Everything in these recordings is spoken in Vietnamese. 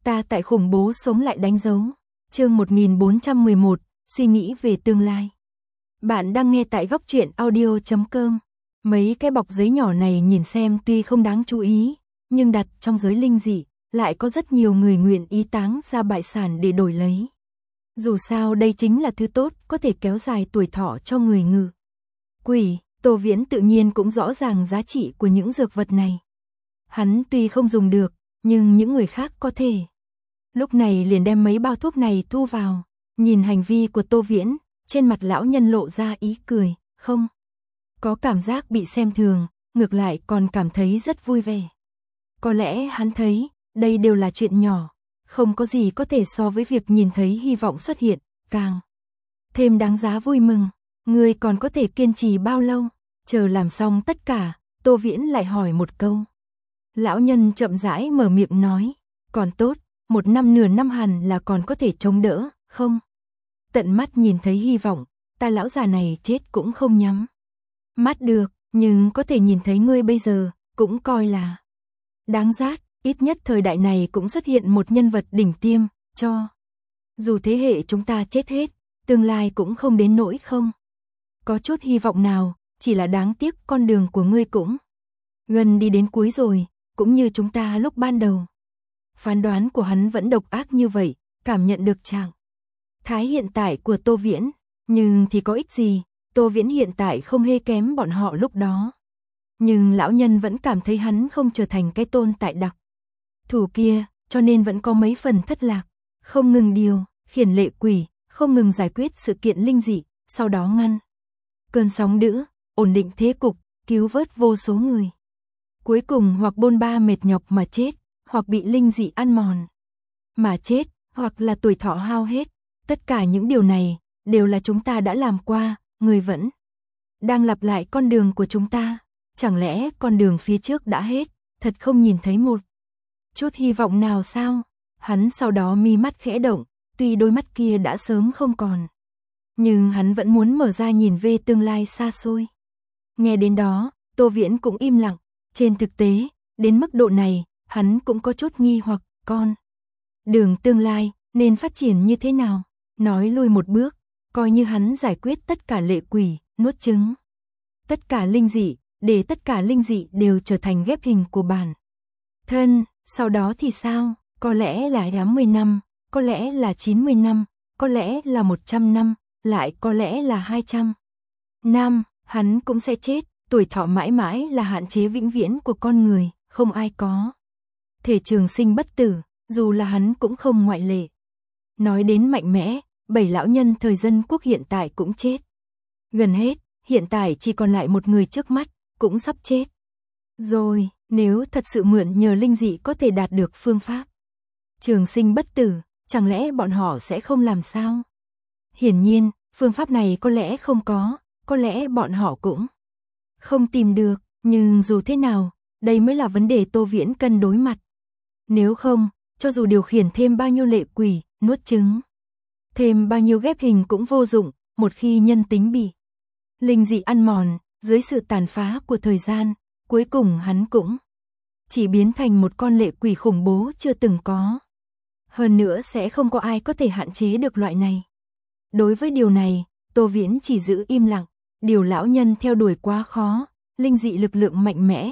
Ta tại khủng bố sống lại đánh dấu. Chương 1411, suy nghĩ về tương lai. Bạn đang nghe tại góc truyện audio.com. Mấy cái bọc giấy nhỏ này nhìn xem tuy không đáng chú ý, nhưng đặt trong giới linh dị, lại có rất nhiều người nguyện ý táng ra bại sản để đổi lấy. Dù sao đây chính là thứ tốt, có thể kéo dài tuổi thọ cho người ngự quỷ. Tô Viễn tự nhiên cũng rõ ràng giá trị của những dược vật này. Hắn tuy không dùng được, nhưng những người khác có thể. Lúc này liền đem mấy bao thuốc này thu vào. Nhìn hành vi của Tô Viễn, trên mặt lão nhân lộ ra ý cười, không có cảm giác bị xem thường, ngược lại còn cảm thấy rất vui vẻ. Có lẽ hắn thấy, đây đều là chuyện nhỏ, không có gì có thể so với việc nhìn thấy hy vọng xuất hiện, càng thêm đáng giá vui mừng. Ngươi còn có thể kiên trì bao lâu? Chờ làm xong tất cả, Tô Viễn lại hỏi một câu. Lão nhân chậm rãi mở miệng nói, còn tốt, 1 năm nửa năm hẳn là còn có thể chống đỡ, không? Tận mắt nhìn thấy hy vọng, ta lão già này chết cũng không nhắm mắt được, nhưng có thể nhìn thấy ngươi bây giờ, cũng coi là đáng giá, ít nhất thời đại này cũng xuất hiện một nhân vật đỉnh tiêm, cho dù thế hệ chúng ta chết hết, tương lai cũng không đến nỗi không có chút hy vọng nào, chỉ là đáng tiếc con đường của ngươi cũng gần đi đến cuối rồi, cũng như chúng ta lúc ban đầu. Phán đoán của hắn vẫn độc ác như vậy, cảm nhận được trạng thái hiện tại của Tô Viễn, nhưng thì có ích gì, Tô Viễn hiện tại không hề kém bọn họ lúc đó. Nhưng lão nhân vẫn cảm thấy hắn không trở thành cái tồn tại đặc thủ kia, cho nên vẫn có mấy phần thất lạc, không ngừng điều khiển lệ quỷ, không ngừng giải quyết sự kiện linh dị, sau đó ngăn cơn sóng dữ, ổn định thế cục, cứu vớt vô số người. Cuối cùng hoặc bôn ba mệt nhọc mà chết, hoặc bị linh dị ăn mòn mà chết, hoặc là tuổi thọ hao hết. Tất cả những điều này đều là chúng ta đã làm qua, người vẫn đang lặp lại con đường của chúng ta. Chẳng lẽ con đường phía trước đã hết, thật không nhìn thấy một chút hy vọng nào sao? Hắn sau đó mi mắt khẽ động, tuy đôi mắt kia đã sớm không còn, nhưng hắn vẫn muốn mở ra nhìn về tương lai xa xôi. Nghe đến đó, Tô Viễn cũng im lặng. Trên thực tế, đến mức độ này, hắn cũng có chút nghi hoặc, con đường tương lai nên phát triển như thế nào? Nói lui một bước, coi như hắn giải quyết tất cả lệ quỷ, nuốt trứng tất cả linh dị, để tất cả linh dị đều trở thành ghép hình của bản thân, sau đó thì sao? Có lẽ là 80 năm, có lẽ là 90 năm, có lẽ là 100 năm, lại có lẽ là 200 năm, hắn cũng sẽ chết. Tuổi thọ mãi mãi là hạn chế vĩnh viễn của con người, không ai có thể trường sinh bất tử, dù là hắn cũng không ngoại lệ. Nói đến mạnh mẽ, 7 lão nhân thời dân quốc hiện tại cũng chết gần hết, hiện tại chỉ còn lại một người trước mắt, cũng sắp chết rồi. Nếu thật sự mượn nhờ linh dị có thể đạt được phương pháp trường sinh bất tử, chẳng lẽ bọn họ sẽ không làm sao? Hiển nhiên, phương pháp này có lẽ không có lẽ bọn họ cũng không tìm được, nhưng dù thế nào, đây mới là vấn đề Tô Viễn cần đối mặt. Nếu không, cho dù điều khiển thêm bao nhiêu lệ quỷ, nuốt trứng thêm bao nhiêu ghép hình cũng vô dụng, một khi nhân tính bị linh dị ăn mòn, dưới sự tàn phá của thời gian, cuối cùng hắn cũng chỉ biến thành một con lệ quỷ khủng bố chưa từng có. Hơn nữa sẽ không có ai có thể hạn chế được loại này. Đối với điều này, Tô Viễn chỉ giữ im lặng. Điều lão nhân theo đuổi quá khó, linh dị lực lượng mạnh mẽ.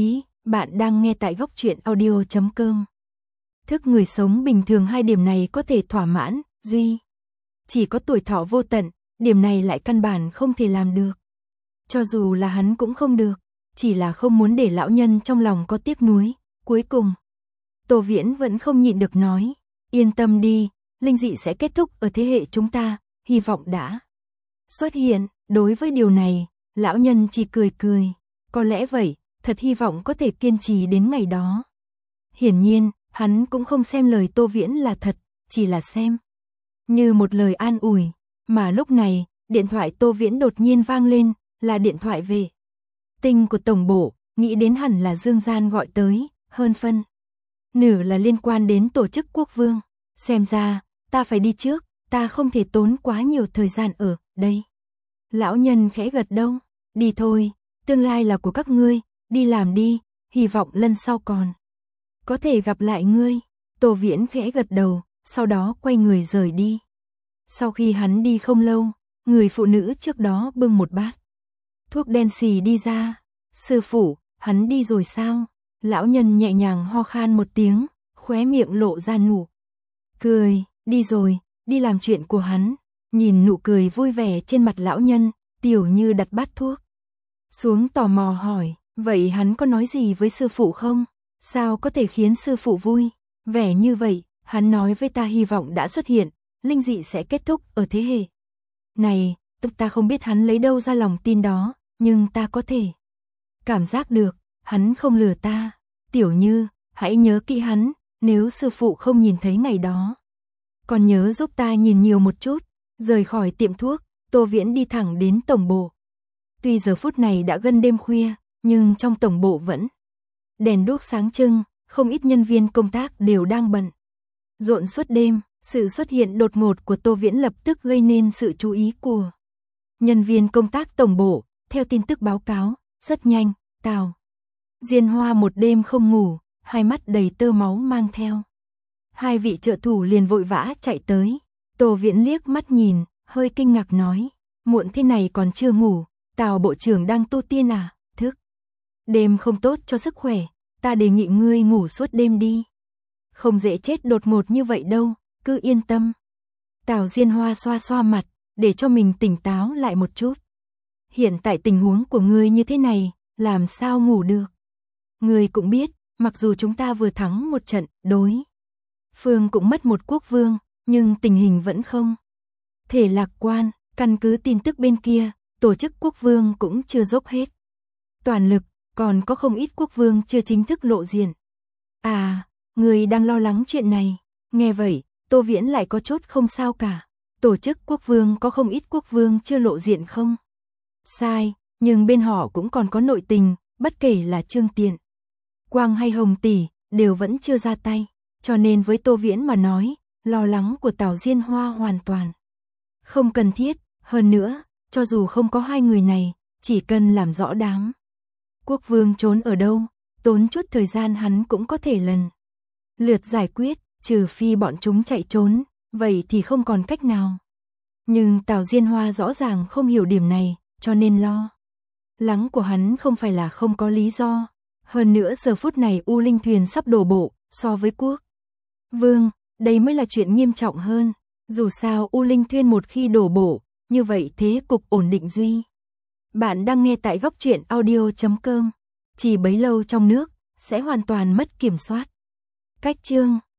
Bạn đang nghe tại góc truyện audio.com. Thức người sống bình thường hai điểm này có thể thỏa mãn, duy chỉ có tuổi thọ vô tận, điểm này lại căn bản không thể làm được. Cho dù là hắn cũng không được, chỉ là không muốn để lão nhân trong lòng có tiếc nuối. Cuối cùng, Tô Viễn vẫn không nhịn được nói, yên tâm đi, linh dị sẽ kết thúc ở thế hệ chúng ta, hy vọng đã xuất hiện. Đối với điều này, lão nhân chỉ cười cười, có lẽ vậy, thật hy vọng có thể kiên trì đến ngày đó. Hiển nhiên, hắn cũng không xem lời Tô Viễn là thật, chỉ là xem như một lời an ủi. Mà lúc này, điện thoại Tô Viễn đột nhiên vang lên, là điện thoại về tinh của tổng bộ, nghĩ đến hẳn là Dương Gian gọi tới, hơn phân nửa là liên quan đến tổ chức quốc vương. Xem ra, ta phải đi trước, ta không thể tốn quá nhiều thời gian ở đây. Lão nhân khẽ gật đầu, đi thôi, tương lai là của các ngươi, đi làm đi, hy vọng lần sau còn có thể gặp lại ngươi. Tô Viễn khẽ gật đầu, sau đó quay người rời đi. Sau khi hắn đi không lâu, người phụ nữ trước đó bưng một bát thuốc đen xì đi ra. Sư phụ, hắn đi rồi sao? Lão nhân nhẹ nhàng ho khan một tiếng, khóe miệng lộ ra nụ cười. Đi rồi, đi làm chuyện của hắn. Nhìn nụ cười vui vẻ trên mặt lão nhân, Tiểu Như đặt bát thuốc xuống, tò mò hỏi, vậy hắn có nói gì với sư phụ không? Sao có thể khiến sư phụ vui vẻ như vậy? Hắn nói với ta hy vọng đã xuất hiện, linh dị sẽ kết thúc ở thế hệ này. Ta không biết hắn lấy đâu ra lòng tin đó, nhưng ta có thể cảm giác được, hắn không lừa ta. Tiểu Như, hãy nhớ kỹ hắn, nếu sư phụ không nhìn thấy ngày đó, còn nhớ giúp ta nhìn nhiều một chút. Rời khỏi tiệm thuốc, Tô Viễn đi thẳng đến tổng bộ. Tuy giờ phút này đã gần đêm khuya, nhưng trong tổng bộ vẫn đèn đuốc sáng trưng, không ít nhân viên công tác đều đang bận rộn suốt đêm. Sự xuất hiện đột ngột của Tô Viễn lập tức gây nên sự chú ý của nhân viên công tác tổng bộ. Theo tin tức báo cáo, rất nhanh, Tào Diên Hoa một đêm không ngủ, hai mắt đầy tơ máu mang theo hai vị trợ thủ liền vội vã chạy tới. Tô Viễn liếc mắt nhìn, hơi kinh ngạc nói, muộn thế này còn chưa ngủ, Tào bộ trưởng đang tu tiên à? Thức đêm không tốt cho sức khỏe, ta đề nghị ngươi ngủ suốt đêm đi. Không dễ chết đột ngột như vậy đâu, cứ yên tâm. Tào Diên Hoa xoa xoa mặt, để cho mình tỉnh táo lại một chút. Hiện tại tình huống của ngươi như thế này, làm sao ngủ được? Ngươi cũng biết, mặc dù chúng ta vừa thắng một trận, đối phương cũng mất một quốc vương, nhưng tình hình vẫn không thể lạc quan. Căn cứ tin tức bên kia, tổ chức quốc vương cũng chưa dốc hết toàn lực, còn có không ít quốc vương chưa chính thức lộ diện. À, người đang lo lắng chuyện này. Nghe vậy, Tô Viễn lại có chút không sao cả. Tổ chức quốc vương có không ít quốc vương chưa lộ diện không? Sai, nhưng bên họ cũng còn có nội tình, bất kể là Trương Tiện, Quang hay Hồng Tỷ, đều vẫn chưa ra tay. Cho nên với Tô Viễn mà nói, lo lắng của Tào Diên Hoa hoàn toàn không cần thiết. Hơn nữa, cho dù không có hai người này, chỉ cần làm rõ đám quốc vương trốn ở đâu, tốn chút thời gian hắn cũng có thể lần lượt giải quyết, trừ phi bọn chúng chạy trốn, vậy thì không còn cách nào. Nhưng Tào Diên Hoa rõ ràng không hiểu điểm này, cho nên lo lắng của hắn không phải là không có lý do. Hơn nữa giờ phút này U Linh thuyền sắp đổ bộ, so với quốc vương, đây mới là chuyện nghiêm trọng hơn. Dù sao U Linh thuyền một khi đổ bộ, như vậy thế cục ổn định duy. Bạn đang nghe tại góc truyện audio.com. Chỉ bấy lâu trong nước, sẽ hoàn toàn mất kiểm soát. Cách chương